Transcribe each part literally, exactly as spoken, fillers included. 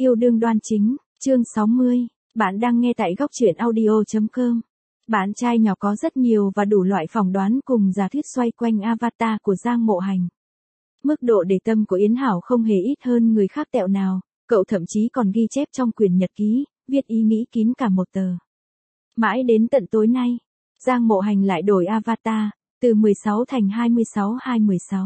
Yêu đương đoan chính, chương sáu mươi. Bạn đang nghe tại góc truyện audio chấm com. Bạn trai nhỏ có rất nhiều và đủ loại phỏng đoán cùng giả thuyết xoay quanh avatar của Giang Mộ Hành. Mức độ để tâm của Yến Hảo không hề ít hơn người khác tẹo nào, cậu thậm chí còn ghi chép trong quyển nhật ký, viết ý nghĩ kín cả một tờ. Mãi đến tận tối nay, Giang Mộ Hành lại đổi avatar, từ mười sáu thành hai mươi sáu hai mười sáu.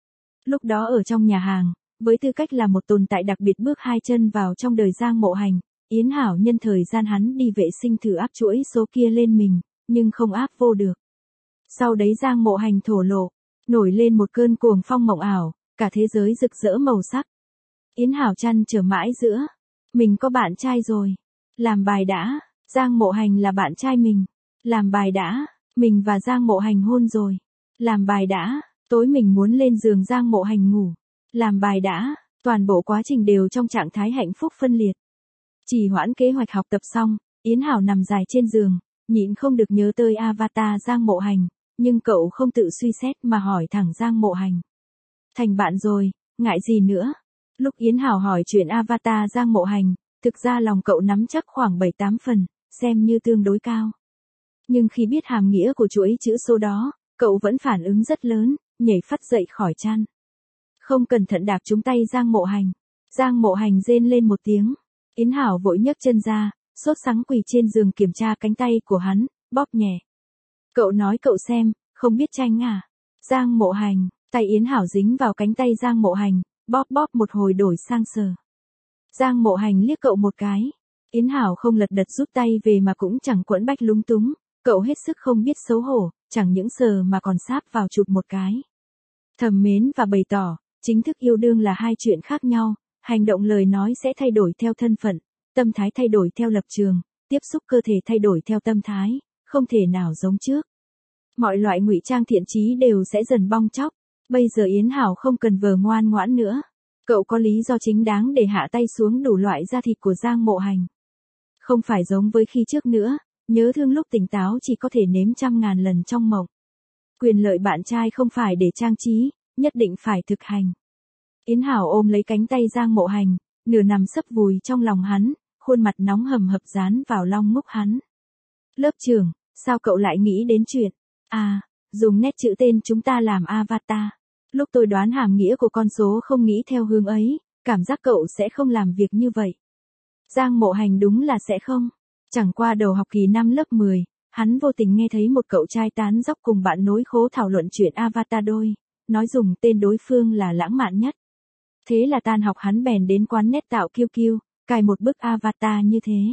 Lúc đó ở trong nhà hàng, với tư cách là một tồn tại đặc biệt bước hai chân vào trong đời Giang Mộ Hành, Yến Hảo nhân thời gian hắn đi vệ sinh thử áp chuỗi số kia lên mình, nhưng không áp vô được. Sau đấy Giang Mộ Hành thổ lộ, nổi lên một cơn cuồng phong mộng ảo, cả thế giới rực rỡ màu sắc. Yến Hảo trăn trở mãi giữa, mình có bạn trai rồi, làm bài đã, Giang Mộ Hành là bạn trai mình, làm bài đã, mình và Giang Mộ Hành hôn rồi, làm bài đã, tối mình muốn lên giường Giang Mộ Hành ngủ, làm bài đã, toàn bộ quá trình đều trong trạng thái hạnh phúc phân liệt. Chỉ hoãn kế hoạch học tập xong, Yến Hảo nằm dài trên giường, nhịn không được nhớ tới avatar Giang Mộ Hành, nhưng cậu không tự suy xét mà hỏi thẳng Giang Mộ Hành. Thành bạn rồi, ngại gì nữa? Lúc Yến Hảo hỏi chuyện avatar Giang Mộ Hành, thực ra lòng cậu nắm chắc khoảng bảy tám phần, xem như tương đối cao. Nhưng khi biết hàm nghĩa của chuỗi chữ số đó, cậu vẫn phản ứng rất lớn, nhảy phắt dậy khỏi chăn. Không cẩn thận đạp trúng tay Giang Mộ Hành. Giang Mộ Hành rên lên một tiếng. Yến Hảo vội nhấc chân ra, sốt sắng quỳ trên giường kiểm tra cánh tay của hắn, bóp nhẹ. Cậu nói cậu xem, không biết tranh à? Giang Mộ Hành, tay Yến Hảo dính vào cánh tay Giang Mộ Hành, bóp bóp một hồi đổi sang sờ. Giang Mộ Hành liếc cậu một cái. Yến Hảo không lật đật rút tay về mà cũng chẳng quẫn bách lúng túng, cậu hết sức không biết xấu hổ, chẳng những sờ mà còn sáp vào chụp một cái. Thầm mến và bày tỏ, chính thức yêu đương là hai chuyện khác nhau, hành động lời nói sẽ thay đổi theo thân phận, tâm thái thay đổi theo lập trường, tiếp xúc cơ thể thay đổi theo tâm thái, không thể nào giống trước. Mọi loại ngụy trang thiện chí đều sẽ dần bong tróc, bây giờ Yến Hảo không cần vờ ngoan ngoãn nữa. Cậu có lý do chính đáng để hạ tay xuống đủ loại da thịt của Giang Mộ Hành. Không phải giống với khi trước nữa, nhớ thương lúc tỉnh táo chỉ có thể nếm trăm ngàn lần trong mộng. Quyền lợi bạn trai không phải để trang trí, nhất định phải thực hành. Yến Hảo ôm lấy cánh tay Giang Mộ Hành, nửa nằm sấp vùi trong lòng hắn, khuôn mặt nóng hầm hập dán vào long múc hắn. Lớp trưởng, sao cậu lại nghĩ đến chuyện? À, dùng nét chữ tên chúng ta làm avatar. Lúc tôi đoán hàm nghĩa của con số không nghĩ theo hướng ấy, cảm giác cậu sẽ không làm việc như vậy. Giang Mộ Hành đúng là sẽ không. Chẳng qua đầu học kỳ năm lớp mười, hắn vô tình nghe thấy một cậu trai tán dóc cùng bạn nối khố thảo luận chuyện avatar đôi, nói dùng tên đối phương là lãng mạn nhất. Thế là tan học hắn bèn đến quán nét tạo kiu kiu, cài một bức avatar như thế.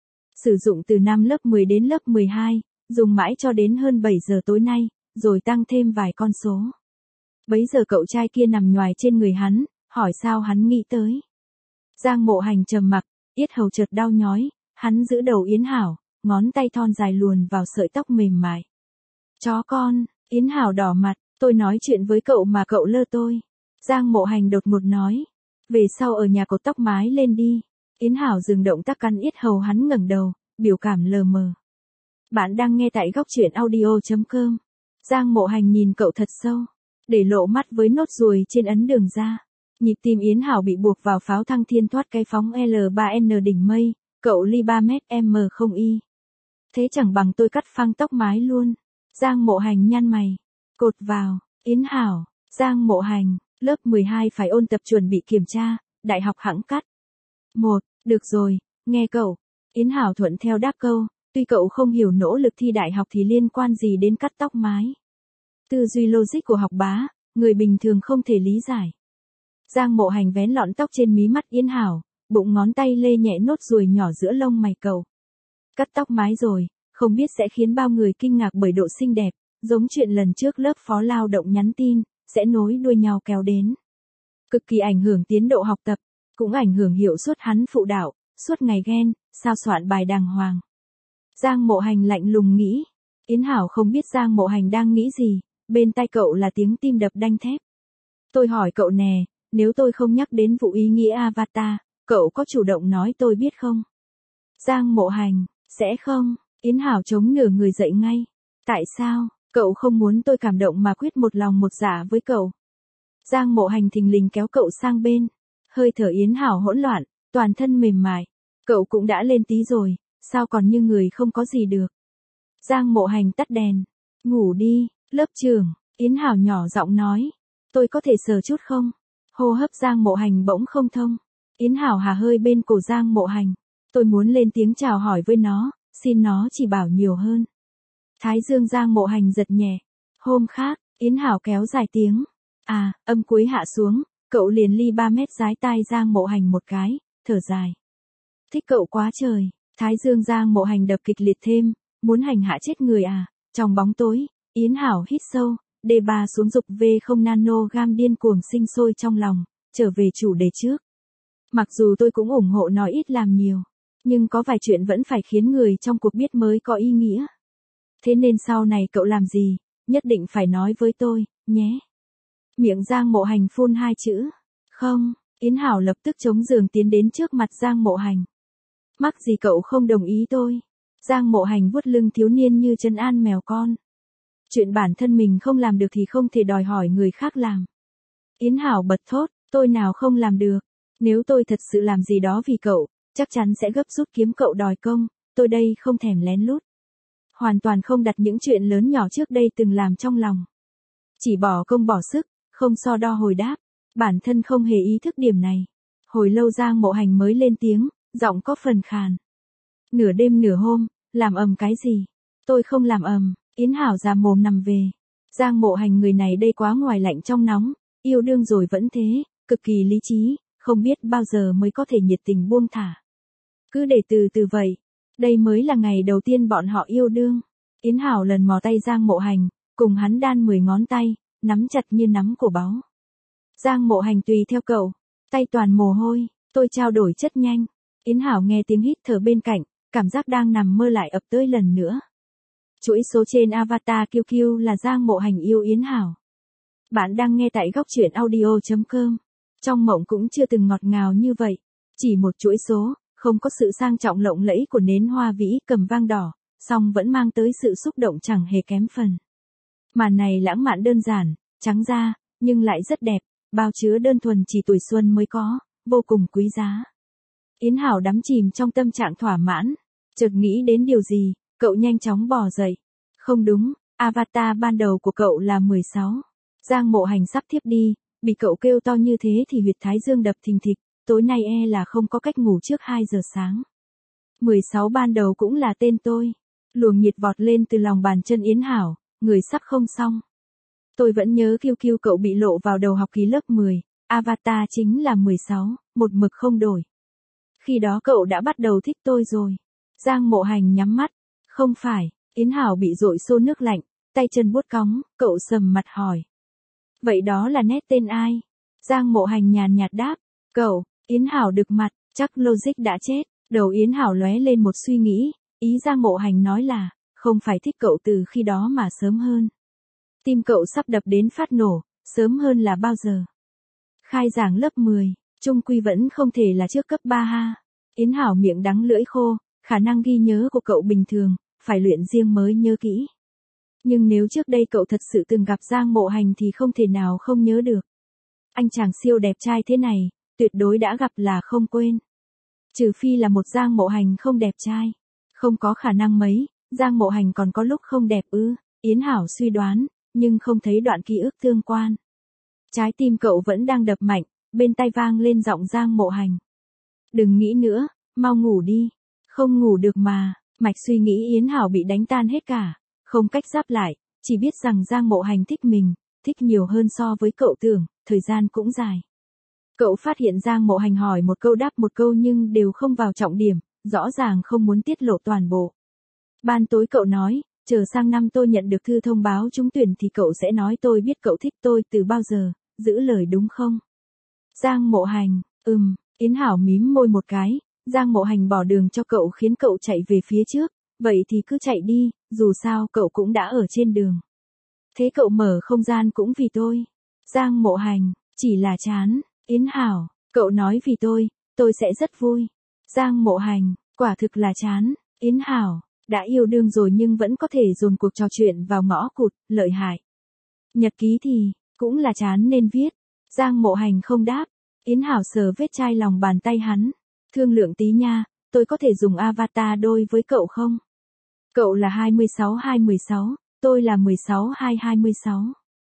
Sử dụng từ năm lớp mười đến lớp mười hai, dùng mãi cho đến hơn bảy giờ tối nay, rồi tăng thêm vài con số. Bấy giờ cậu trai kia nằm nhoài trên người hắn, hỏi sao hắn nghĩ tới. Giang Mộ Hành trầm mặc, yết hầu chợt đau nhói, hắn giữ đầu Yến Hảo, ngón tay thon dài luồn vào sợi tóc mềm mại. Chó con, Yến Hảo đỏ mặt, tôi nói chuyện với cậu mà cậu lơ tôi. Giang Mộ Hành đột ngột nói, về sau ở nhà cột tóc mái lên đi. Yến Hảo dừng động tác cắn yết hầu hắn ngẩng đầu, biểu cảm lờ mờ. Bạn đang nghe tại góc truyện audio chấm com. Giang Mộ Hành nhìn cậu thật sâu, để lộ mắt với nốt ruồi trên ấn đường ra. Nhịp tim Yến Hảo bị buộc vào pháo thăng thiên thoát cái phóng L ba N đỉnh mây, cậu ly ba mét M không y. Thế chẳng bằng tôi cắt phăng tóc mái luôn. Giang Mộ Hành nhăn mày, cột vào, Yến Hảo, Giang Mộ Hành, lớp mười hai phải ôn tập chuẩn bị kiểm tra, đại học hẵng cắt. Một, được rồi, nghe cậu. Yến Hảo thuận theo đáp câu, tuy cậu không hiểu nỗ lực thi đại học thì liên quan gì đến cắt tóc mái. Tư duy logic của học bá, người bình thường không thể lý giải. Giang Mộ Hành vén lọn tóc trên mí mắt Yến Hảo, bụng ngón tay lê nhẹ nốt ruồi nhỏ giữa lông mày cậu. Cắt tóc mái rồi, không biết sẽ khiến bao người kinh ngạc bởi độ xinh đẹp, giống chuyện lần trước lớp phó lao động nhắn tin, sẽ nối đuôi nhau kéo đến. Cực kỳ ảnh hưởng tiến độ học tập, cũng ảnh hưởng hiệu suất hắn phụ đạo, suốt ngày ghen, sao soạn bài đàng hoàng. Giang Mộ Hành lạnh lùng nghĩ, Yến Hảo không biết Giang Mộ Hành đang nghĩ gì, bên tai cậu là tiếng tim đập đanh thép. Tôi hỏi cậu nè, nếu tôi không nhắc đến vụ ý nghĩa avatar, cậu có chủ động nói tôi biết không? Giang Mộ Hành, sẽ không, Yến Hảo chống nửa người dậy ngay. Tại sao, cậu không muốn tôi cảm động mà quyết một lòng một dạ với cậu? Giang Mộ Hành thình lình kéo cậu sang bên. Hơi thở Yến Hảo hỗn loạn, toàn thân mềm mại. Cậu cũng đã lên tí rồi, sao còn như người không có gì được. Giang Mộ Hành tắt đèn. Ngủ đi, lớp trưởng, Yến Hảo nhỏ giọng nói. Tôi có thể sờ chút không? Hô hấp Giang Mộ Hành bỗng không thông. Yến Hảo hà hơi bên cổ Giang Mộ Hành. Tôi muốn lên tiếng chào hỏi với nó, xin nó chỉ bảo nhiều hơn. Thái dương Giang Mộ Hành giật nhẹ. Hôm khác, Yến Hảo kéo dài tiếng. À, âm cuối hạ xuống, cậu liền ly ba mét dái tai Giang Mộ Hành một cái, thở dài. Thích cậu quá trời. Thái dương Giang Mộ Hành đập kịch liệt thêm, muốn hành hạ chết người à. Trong bóng tối, Yến Hảo hít sâu, đê ba xuống dục V không nano gam điên cuồng sinh sôi trong lòng, trở về chủ đề trước. Mặc dù tôi cũng ủng hộ nói ít làm nhiều, nhưng có vài chuyện vẫn phải khiến người trong cuộc biết mới có ý nghĩa. Thế nên sau này cậu làm gì, nhất định phải nói với tôi, nhé. Miệng Giang Mộ Hành phun hai chữ. Không, Yến Hảo lập tức chống giường tiến đến trước mặt Giang Mộ Hành. Mắc gì cậu không đồng ý tôi? Giang Mộ Hành vuốt lưng thiếu niên như trấn an mèo con. Chuyện bản thân mình không làm được thì không thể đòi hỏi người khác làm. Yến Hảo bật thốt, tôi nào không làm được. Nếu tôi thật sự làm gì đó vì cậu, chắc chắn sẽ gấp rút kiếm cậu đòi công, tôi đây không thèm lén lút. Hoàn toàn không đặt những chuyện lớn nhỏ trước đây từng làm trong lòng. Chỉ bỏ công bỏ sức, không so đo hồi đáp, bản thân không hề ý thức điểm này. Hồi lâu Giang Mộ Hành mới lên tiếng, giọng có phần khàn. Nửa đêm nửa hôm, làm ầm cái gì? Tôi không làm ầm. Yến Hảo già mồm nằm về. Giang Mộ Hành người này đây quá ngoài lạnh trong nóng, yêu đương rồi vẫn thế, cực kỳ lý trí, không biết bao giờ mới có thể nhiệt tình buông thả. Cứ để từ từ vậy, đây mới là ngày đầu tiên bọn họ yêu đương. Yến Hảo lần mò tay Giang Mộ Hành, cùng hắn đan mười ngón tay, nắm chặt như nắm cổ báu. Giang Mộ Hành tùy theo cậu, tay toàn mồ hôi, tôi trao đổi chất nhanh. Yến Hảo nghe tiếng hít thở bên cạnh, cảm giác đang nằm mơ lại ập tới lần nữa. Chuỗi số trên avatar kiu kiu là Giang Mộ Hành yêu Yến Hảo. Bạn đang nghe tại góc truyện audio chấm com. Trong mộng cũng chưa từng ngọt ngào như vậy. Chỉ một chuỗi số, không có sự sang trọng lộng lẫy của nến hoa vĩ cầm vang đỏ, song vẫn mang tới sự xúc động chẳng hề kém phần. Màn này lãng mạn đơn giản, trắng da, nhưng lại rất đẹp, bao chứa đơn thuần chỉ tuổi xuân mới có, vô cùng quý giá. Yến Hảo đắm chìm trong tâm trạng thỏa mãn, chợt nghĩ đến điều gì, cậu nhanh chóng bò dậy. Không đúng, avatar ban đầu của cậu là mười sáu. Giang Mộ Hành sắp thiếp đi, bị cậu kêu to như thế thì huyệt thái dương đập thình thịch, tối nay e là không có cách ngủ trước hai giờ sáng. mười sáu ban đầu cũng là tên tôi. Luồng nhiệt vọt lên từ lòng bàn chân Yến Hảo, người sắp không xong. Tôi vẫn nhớ kiu kiu cậu bị lộ vào đầu học kỳ lớp mười, avatar chính là mười sáu, một mực không đổi. Khi đó cậu đã bắt đầu thích tôi rồi. Giang Mộ Hành nhắm mắt. Không phải, Yến Hảo bị dội xô nước lạnh, tay chân buốt cóng, cậu sầm mặt hỏi. Vậy đó là nét tên ai? Giang Mộ Hành nhàn nhạt đáp, cậu. Yến Hảo đực mặt, chắc logic đã chết. Đầu Yến Hảo lóe lên một suy nghĩ, ý Giang Mộ Hành nói là, không phải thích cậu từ khi đó mà sớm hơn. Tim cậu sắp đập đến phát nổ, sớm hơn là bao giờ? Khai giảng lớp mười, chung quy vẫn không thể là trước cấp ba ha. Yến Hảo miệng đắng lưỡi khô, khả năng ghi nhớ của cậu bình thường, phải luyện riêng mới nhớ kỹ. Nhưng nếu trước đây cậu thật sự từng gặp Giang Mộ Hành thì không thể nào không nhớ được. Anh chàng siêu đẹp trai thế này, tuyệt đối đã gặp là không quên. Trừ phi là một Giang Mộ Hành không đẹp trai. Không có khả năng mấy, Giang Mộ Hành còn có lúc không đẹp ư, Yến Hảo suy đoán, nhưng không thấy đoạn ký ức tương quan. Trái tim cậu vẫn đang đập mạnh, bên tai vang lên giọng Giang Mộ Hành. Đừng nghĩ nữa, mau ngủ đi. Không ngủ được mà, mạch suy nghĩ Yến Hảo bị đánh tan hết cả, không cách giáp lại, chỉ biết rằng Giang Mộ Hành thích mình, thích nhiều hơn so với cậu tưởng, thời gian cũng dài. Cậu phát hiện Giang Mộ Hành hỏi một câu đáp một câu nhưng đều không vào trọng điểm, rõ ràng không muốn tiết lộ toàn bộ. Ban tối cậu nói, chờ sang năm tôi nhận được thư thông báo trúng tuyển thì cậu sẽ nói tôi biết cậu thích tôi từ bao giờ, giữ lời đúng không? Giang Mộ Hành, ừm, Yến Hảo mím môi một cái, Giang Mộ Hành bỏ đường cho cậu khiến cậu chạy về phía trước, vậy thì cứ chạy đi, dù sao cậu cũng đã ở trên đường. Thế cậu mở không gian cũng vì tôi. Giang Mộ Hành, chỉ là chán. Yến Hảo, cậu nói vì tôi, tôi sẽ rất vui. Giang Mộ Hành, quả thực là chán. Yến Hảo, đã yêu đương rồi nhưng vẫn có thể dồn cuộc trò chuyện vào ngõ cụt, lợi hại. Nhật ký thì, cũng là chán nên viết. Giang Mộ Hành không đáp. Yến Hảo sờ vết chai lòng bàn tay hắn. Thương lượng tí nha, tôi có thể dùng avatar đôi với cậu không? Cậu là hai mươi sáu hai mười sáu, tôi là mười sáu hai hai mươi sáu.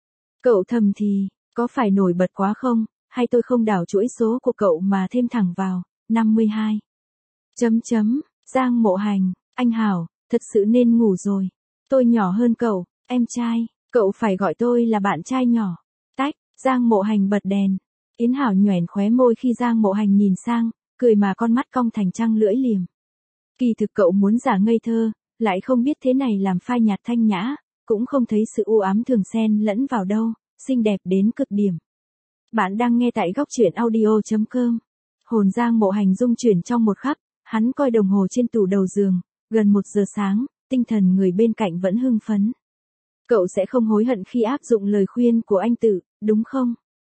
Cậu thầm thì, có phải nổi bật quá không, hay tôi không đảo chuỗi số của cậu mà thêm thẳng vào, năm mươi hai. Chấm chấm, Giang Mộ Hành, anh Hảo, thật sự nên ngủ rồi. Tôi nhỏ hơn cậu, em trai, cậu phải gọi tôi là bạn trai nhỏ. Tách, Giang Mộ Hành bật đèn. Yến Hảo nhoẻn khóe môi khi Giang Mộ Hành nhìn sang, cười mà con mắt cong thành trăng lưỡi liềm. Kỳ thực cậu muốn giả ngây thơ, lại không biết thế này làm phai nhạt thanh nhã, cũng không thấy sự u ám thường xen lẫn vào đâu, xinh đẹp đến cực điểm. Bạn đang nghe tại góc truyện audio chấm com. Hồn Giang Mộ Hành rung chuyển trong một khắc, hắn coi đồng hồ trên tủ đầu giường, gần một giờ sáng, tinh thần người bên cạnh vẫn hưng phấn. Cậu sẽ không hối hận khi áp dụng lời khuyên của anh Tử, đúng không?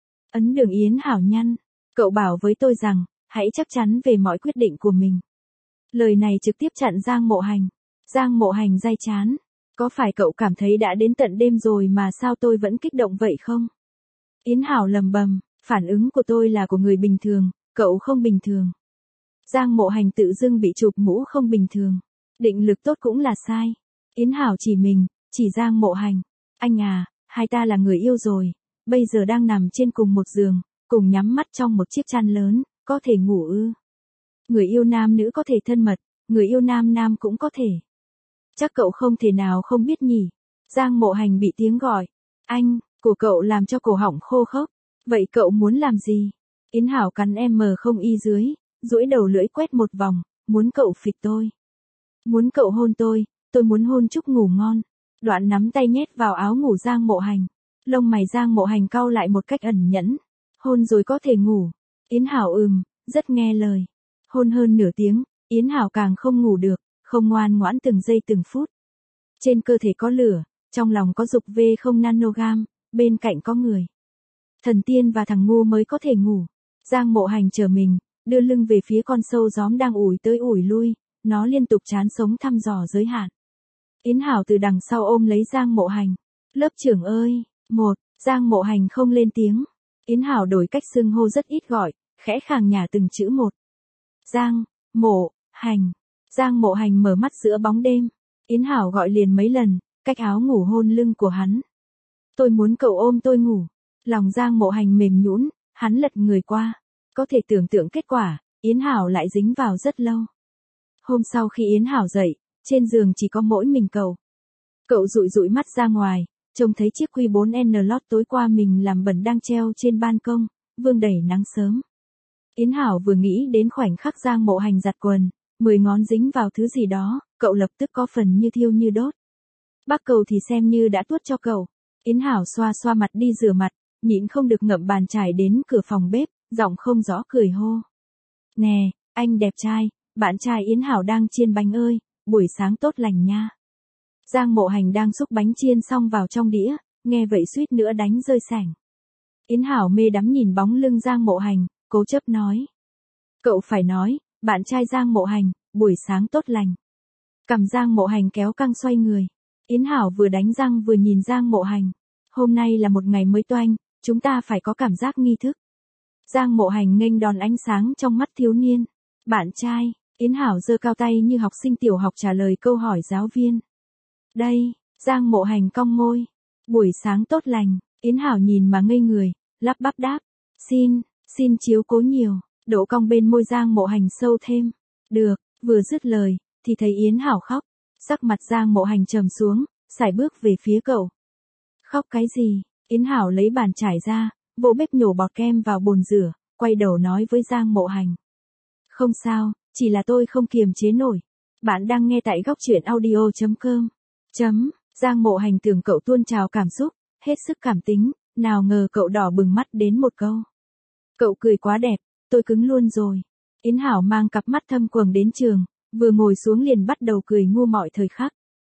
Ấn Đường Yến Hảo nhăn, cậu bảo với tôi rằng, hãy chắc chắn về mọi quyết định của mình. Lời này trực tiếp chặn Giang Mộ Hành. Giang Mộ Hành day chán. Có phải cậu cảm thấy đã đến tận đêm rồi mà sao tôi vẫn kích động vậy không? Yến Hảo lầm bầm, phản ứng của tôi là của người bình thường, cậu không bình thường. Giang Mộ Hành tự dưng bị chụp mũ không bình thường. Định lực tốt cũng là sai. Yến Hảo chỉ mình, chỉ Giang Mộ Hành. Anh à, hai ta là người yêu rồi, bây giờ đang nằm trên cùng một giường, cùng nhắm mắt trong một chiếc chăn lớn, có thể ngủ ư? Người yêu nam nữ có thể thân mật, người yêu nam nam cũng có thể. Chắc cậu không thể nào không biết nhỉ. Giang Mộ Hành bị tiếng gọi. Anh, của cậu làm cho cổ họng khô khốc. Vậy cậu muốn làm gì? Yến Hảo cắn em mờ không y dưới, duỗi đầu lưỡi quét một vòng, muốn cậu phịch tôi. Muốn cậu hôn tôi, tôi muốn hôn chúc ngủ ngon. Đoạn nắm tay nhét vào áo ngủ Giang Mộ Hành. Lông mày Giang Mộ Hành cau lại một cách ẩn nhẫn. Hôn rồi có thể ngủ. Yến Hảo ừm, rất nghe lời. Hôn hơn nửa tiếng, Yến Hảo càng không ngủ được, không ngoan ngoãn từng giây từng phút. Trên cơ thể có lửa, trong lòng có dục vê không nanogam, bên cạnh có người. Thần tiên và thằng ngu mới có thể ngủ. Giang Mộ Hành chờ mình, đưa lưng về phía con sâu gióm đang ủi tới ủi lui, nó liên tục chán sống thăm dò giới hạn. Yến Hảo từ đằng sau ôm lấy Giang Mộ Hành. Lớp trưởng ơi, một, Giang Mộ Hành không lên tiếng. Yến Hảo đổi cách xưng hô rất ít gọi, khẽ khàng nhả từng chữ một. Giang, Mộ, Hành. Giang Mộ Hành mở mắt giữa bóng đêm. Yến Hảo gọi liền mấy lần, cách áo ngủ hôn lưng của hắn. Tôi muốn cậu ôm tôi ngủ. Lòng Giang Mộ Hành mềm nhũn, hắn lật người qua. Có thể tưởng tượng kết quả, Yến Hảo lại dính vào rất lâu. Hôm sau khi Yến Hảo dậy, trên giường chỉ có mỗi mình cậu. Cậu dụi dụi mắt ra ngoài, trông thấy chiếc Q bốn N lót tối qua mình làm bẩn đang treo trên ban công, vương đẩy nắng sớm. Yến Hảo vừa nghĩ đến khoảnh khắc Giang Mộ Hành giặt quần, mười ngón dính vào thứ gì đó, cậu lập tức có phần như thiêu như đốt. Bác Cầu thì xem như đã tuốt cho cậu. Yến Hảo xoa xoa mặt đi rửa mặt, nhịn không được ngậm bàn chải đến cửa phòng bếp, giọng không rõ cười hô. Nè, anh đẹp trai, bạn trai Yến Hảo đang chiên bánh ơi, buổi sáng tốt lành nha. Giang Mộ Hành đang xúc bánh chiên xong vào trong đĩa, nghe vậy suýt nữa đánh rơi sảnh. Yến Hảo mê đắm nhìn bóng lưng Giang Mộ Hành, cố chấp nói. Cậu phải nói, bạn trai Giang Mộ Hành, buổi sáng tốt lành. Cầm Giang Mộ Hành kéo căng xoay người. Yến Hảo vừa đánh răng vừa nhìn Giang Mộ Hành. Hôm nay là một ngày mới toanh, chúng ta phải có cảm giác nghi thức. Giang Mộ Hành nghênh đón ánh sáng trong mắt thiếu niên. Bạn trai, Yến Hảo giơ cao tay như học sinh tiểu học trả lời câu hỏi giáo viên. Đây, Giang Mộ Hành cong môi. Buổi sáng tốt lành, Yến Hảo nhìn mà ngây người, lắp bắp đáp. Xin, xin chiếu cố nhiều, độ cong bên môi Giang Mộ Hành sâu thêm. Được, vừa dứt lời, thì thấy Yến Hảo khóc. Sắc mặt Giang Mộ Hành trầm xuống, sải bước về phía cậu. Khóc cái gì? Yến Hảo lấy bàn chải ra, vỗ bếp nhổ bọt kem vào bồn rửa, quay đầu nói với Giang Mộ Hành. Không sao, chỉ là tôi không kiềm chế nổi. Bạn đang nghe tại góc truyện audio chấm com. Chấm, Giang Mộ Hành tưởng cậu tuôn trào cảm xúc, hết sức cảm tính, nào ngờ cậu đỏ bừng mắt đến một câu. Cậu cười quá đẹp, tôi cứng luôn rồi. Yến Hảo mang cặp mắt thâm quầng đến trường, vừa ngồi xuống liền bắt đầu cười ngu mọi thời khắc.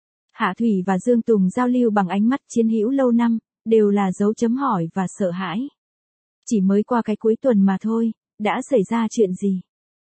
Hạ Thủy và Dương Tùng giao lưu bằng ánh mắt chiến hữu lâu năm, đều là dấu chấm hỏi và sợ hãi. Chỉ mới qua cái cuối tuần mà thôi, đã xảy ra chuyện gì?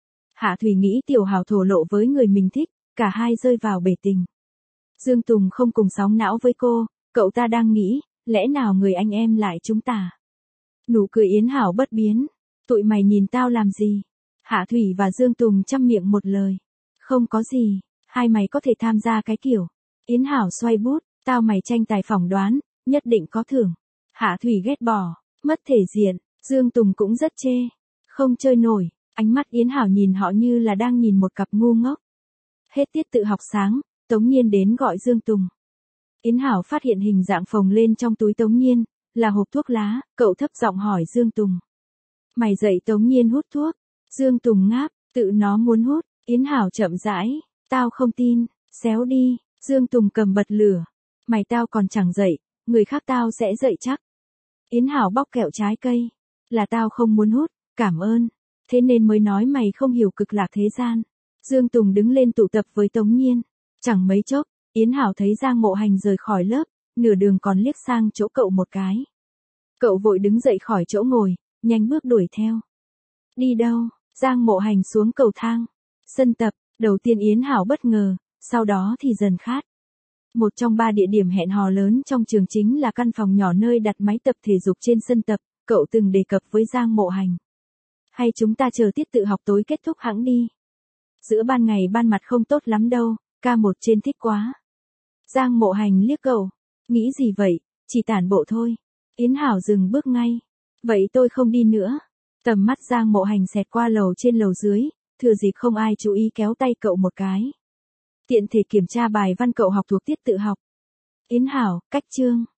Hạ Thủy nghĩ Tiểu Hảo thổ lộ với người mình thích, cả hai rơi vào bể tình. Dương Tùng không cùng sóng não với cô, cậu ta đang nghĩ, lẽ nào người anh em lại chúng ta? Nụ cười Yến Hảo bất biến. Tụi mày nhìn tao làm gì? Hạ Thủy và Dương Tùng chăm miệng một lời. Không có gì, hai mày có thể tham gia cái kiểu. Yến Hảo xoay bút, tao mày tranh tài phỏng đoán, nhất định có thưởng. Hạ Thủy ghét bỏ, mất thể diện, Dương Tùng cũng rất chê. Không chơi nổi, ánh mắt Yến Hảo nhìn họ như là đang nhìn một cặp ngu ngốc. Hết tiết tự học sáng, Tống Nhiên đến gọi Dương Tùng. Yến Hảo phát hiện hình dạng phồng lên trong túi Tống Nhiên, là hộp thuốc lá, cậu thấp giọng hỏi Dương Tùng. Mày dạy Tống Nhiên hút thuốc. Dương Tùng ngáp, tự nó muốn hút. Yến Hảo chậm rãi, tao không tin, xéo đi. Dương Tùng cầm bật lửa. Mày tao còn chẳng dạy, người khác tao sẽ dạy chắc. Yến Hảo bóc kẹo trái cây. Là tao không muốn hút, cảm ơn. Thế nên mới nói mày không hiểu cực lạc thế gian. Dương Tùng đứng lên tụ tập với Tống Nhiên. Chẳng mấy chốc, Yến Hảo thấy Giang Mộ Hành rời khỏi lớp, nửa đường còn liếc sang chỗ cậu một cái. Cậu vội đứng dậy khỏi chỗ ngồi, nhanh bước đuổi theo. Đi đâu? Giang Mộ Hành xuống cầu thang. Sân tập, đầu tiên Yến Hảo bất ngờ, sau đó thì dần khát. Một trong ba địa điểm hẹn hò lớn trong trường chính là căn phòng nhỏ nơi đặt máy tập thể dục trên sân tập, cậu từng đề cập với Giang Mộ Hành. Hay chúng ta chờ tiết tự học tối kết thúc hẵng đi. Giữa ban ngày ban mặt không tốt lắm đâu, ca một trên thích quá. Giang Mộ Hành liếc cậu, nghĩ gì vậy, chỉ tản bộ thôi. Yến Hảo dừng bước ngay. Vậy tôi không đi nữa. Tầm mắt Giang Mộ Hành xẹt qua lầu trên lầu dưới, thừa dịp không ai chú ý kéo tay cậu một cái. Tiện thể kiểm tra bài văn cậu học thuộc tiết tự học. Yến Hảo, cách chương.